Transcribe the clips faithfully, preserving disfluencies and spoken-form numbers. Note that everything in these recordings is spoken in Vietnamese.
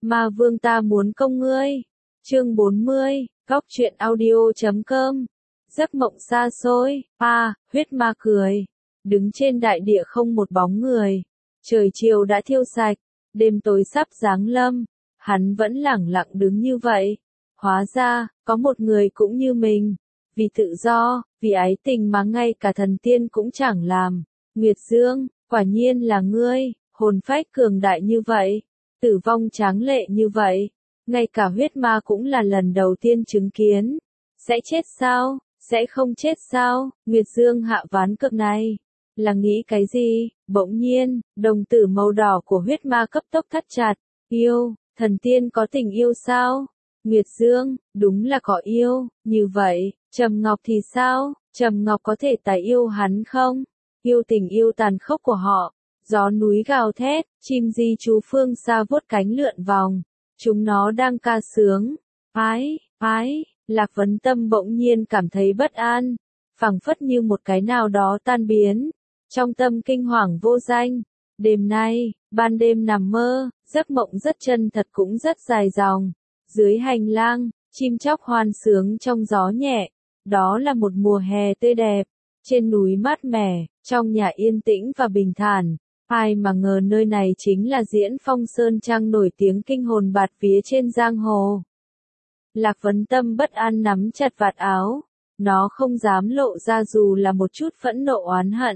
Ma vương ta muốn công ngươi. Chương bốn mươi, góc truyện audio chấm com. Giấc mộng xa xôi, a, huyết ma cười. Đứng trên đại địa không một bóng người. Trời chiều đã thiêu sạch, đêm tối sắp giáng lâm. Hắn vẫn lẳng lặng đứng như vậy. Hóa ra, có một người cũng như mình. Vì tự do, vì ái tình mà ngay cả thần tiên cũng chẳng làm. Nguyệt Dương, quả nhiên là ngươi, hồn phách cường đại như vậy. Tử vong tráng lệ như vậy. Ngay cả huyết ma cũng là lần đầu tiên chứng kiến. Sẽ chết sao? Sẽ không chết sao? Nguyệt Dương hạ ván cược này. Là nghĩ cái gì? Bỗng nhiên, đồng tử màu đỏ của huyết ma cấp tốc thắt chặt. Yêu, thần tiên có tình yêu sao? Nguyệt Dương, đúng là có yêu, như vậy, Trầm Ngọc thì sao? Trầm Ngọc có thể tái yêu hắn không? Yêu tình yêu tàn khốc của họ. Gió núi gào thét, chim di trú phương xa vuốt cánh lượn vòng. Chúng nó đang ca sướng. Ái, ái, Lạc Vấn Tâm bỗng nhiên cảm thấy bất an. Phảng phất như một cái nào đó tan biến. Trong tâm kinh hoàng vô danh. Đêm nay, ban đêm nằm mơ, giấc mộng rất chân thật cũng rất dài dòng. Dưới hành lang, chim chóc hoan sướng trong gió nhẹ. Đó là một mùa hè tươi đẹp. Trên núi mát mẻ, trong nhà yên tĩnh và bình thản. Ai mà ngờ nơi này chính là Diễn Phong Sơn Trang nổi tiếng kinh hồn bạt vía trên giang hồ. Lạc Vấn Tâm bất an nắm chặt vạt áo. Nó không dám lộ ra dù là một chút phẫn nộ oán hận.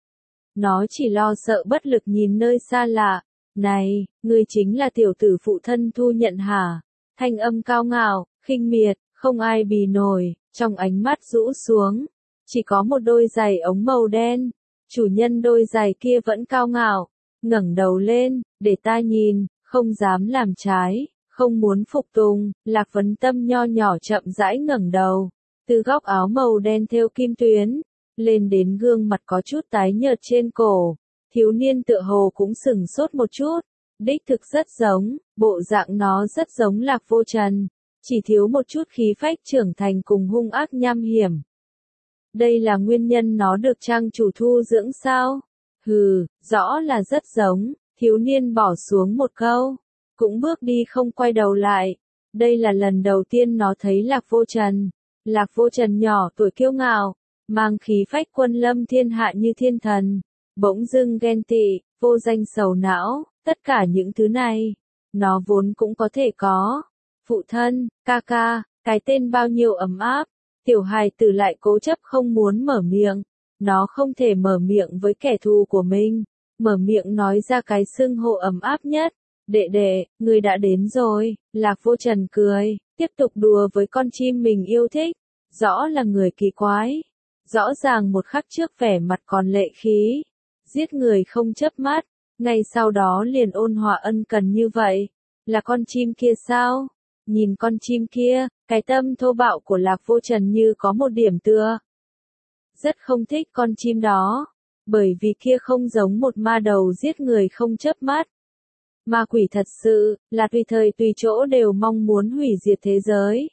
Nó chỉ lo sợ bất lực nhìn nơi xa lạ. Này, ngươi chính là tiểu tử phụ thân thu nhận hả? Thanh âm cao ngạo, khinh miệt, không ai bì nổi, trong ánh mắt rũ xuống. Chỉ có một đôi giày ống màu đen. Chủ nhân đôi giày kia vẫn cao ngạo, ngẩng đầu lên, để ta nhìn, không dám làm trái, không muốn phục tùng. Lạc Vấn Tâm nho nhỏ chậm rãi ngẩng đầu, từ góc áo màu đen thêu kim tuyến, lên đến gương mặt có chút tái nhợt trên cổ. Thiếu niên tựa hồ cũng sửng sốt một chút, đích thực rất giống, bộ dạng nó rất giống Lạc Vô Trần, chỉ thiếu một chút khí phách trưởng thành cùng hung ác nham hiểm. Đây là nguyên nhân nó được trang chủ thu dưỡng sao? Hừ, rõ là rất giống. Thiếu niên bỏ xuống một câu, cũng bước đi không quay đầu lại. Đây là lần đầu tiên nó thấy Lạc Vô Trần. Lạc Vô Trần nhỏ tuổi kiêu ngạo, mang khí phách quân lâm thiên hạ như thiên thần. Bỗng dưng ghen tị, vô danh sầu não, tất cả những thứ này, nó vốn cũng có thể có. Phụ thân, ca ca, cái tên bao nhiêu ấm áp. Tiểu hài tử lại cố chấp không muốn mở miệng. Nó không thể mở miệng với kẻ thù của mình. Mở miệng nói ra cái xưng hô ấm áp nhất. Đệ đệ, người đã đến rồi. Lạc Vô Trần cười, tiếp tục đùa với con chim mình yêu thích. Rõ là người kỳ quái. Rõ ràng một khắc trước vẻ mặt còn lệ khí. Giết người không chớp mắt. Ngay sau đó liền ôn hòa ân cần như vậy. Là con chim kia sao? Nhìn con chim kia, cái tâm thô bạo của Lạc Vô Trần như có một điểm tựa. Rất không thích con chim đó, bởi vì kia không giống một ma đầu giết người không chớp mắt. Ma quỷ thật sự, là tùy thời tùy chỗ đều mong muốn hủy diệt thế giới.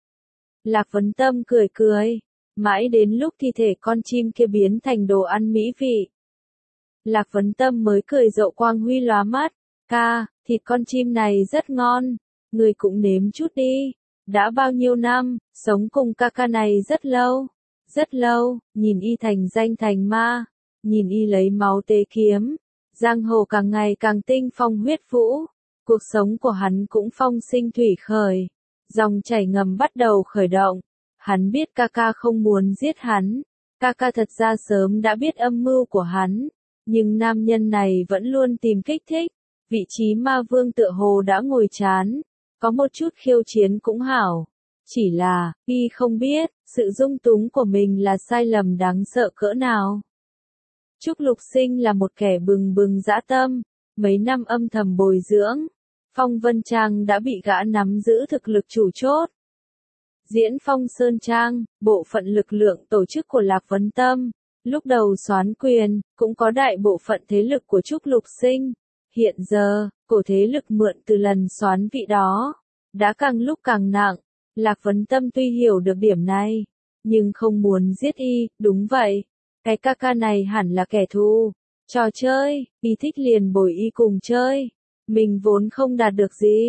Lạc Vấn Tâm cười cười, mãi đến lúc thi thể con chim kia biến thành đồ ăn mỹ vị. Lạc Vấn Tâm mới cười rộ quang huy lóa mắt, ca, thịt con chim này rất ngon. Người cũng nếm chút đi. Đã bao nhiêu năm, sống cùng ca ca này rất lâu. Rất lâu, nhìn y thành danh thành ma. Nhìn y lấy máu tế kiếm. Giang hồ càng ngày càng tinh phong huyết vũ. Cuộc sống của hắn cũng phong sinh thủy khởi. Dòng chảy ngầm bắt đầu khởi động. Hắn biết ca ca không muốn giết hắn. Ca ca thật ra sớm đã biết âm mưu của hắn. Nhưng nam nhân này vẫn luôn tìm kích thích. Vị trí ma vương tựa hồ đã ngồi chán. Có một chút khiêu chiến cũng hảo. Chỉ là, y không biết, sự dung túng của mình là sai lầm đáng sợ cỡ nào. Trúc Lục Sinh là một kẻ bừng bừng dã tâm, mấy năm âm thầm bồi dưỡng. Phong Vân Trang đã bị gã nắm giữ thực lực chủ chốt. Diễn Phong Sơn Trang, bộ phận lực lượng tổ chức của Lạc Vấn Tâm, lúc đầu soán quyền, cũng có đại bộ phận thế lực của Trúc Lục Sinh. Hiện giờ, cổ thế lực mượn từ lần soán vị đó, đã càng lúc càng nặng. Lạc Vấn Tâm tuy hiểu được điểm này, nhưng không muốn giết y, đúng vậy. Cái ca ca này hẳn là kẻ thù. Trò chơi, y thích liền bồi y cùng chơi. Mình vốn không đạt được gì,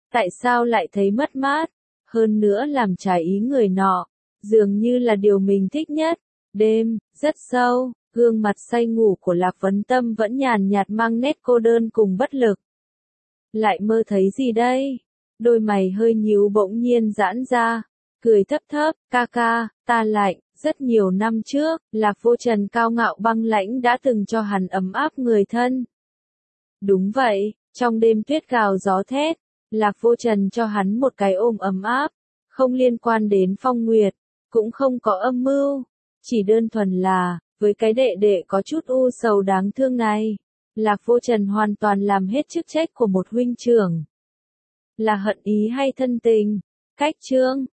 Tại sao lại thấy mất mát? Hơn nữa làm trái ý người nọ, dường như là điều mình thích nhất. Đêm, rất sâu, gương mặt say ngủ của Lạc Vấn Tâm vẫn nhàn nhạt mang nét cô đơn cùng bất lực. Lại mơ thấy gì đây? Đôi mày hơi nhíu bỗng nhiên giãn ra, cười thấp thấp, ca ca, ta lạnh, rất nhiều năm trước, Lạc Vô Trần cao ngạo băng lãnh đã từng cho hắn ấm áp người thân. Đúng vậy, trong đêm tuyết gào gió thét, Lạc Vô Trần cho hắn một cái ôm ấm áp, không liên quan đến phong nguyệt, cũng không có âm mưu, chỉ đơn thuần là, với cái đệ đệ có chút u sầu đáng thương này, Lạc Vô Trần hoàn toàn làm hết chức trách của một huynh trưởng. Là hận ý hay thân tình? Cách chương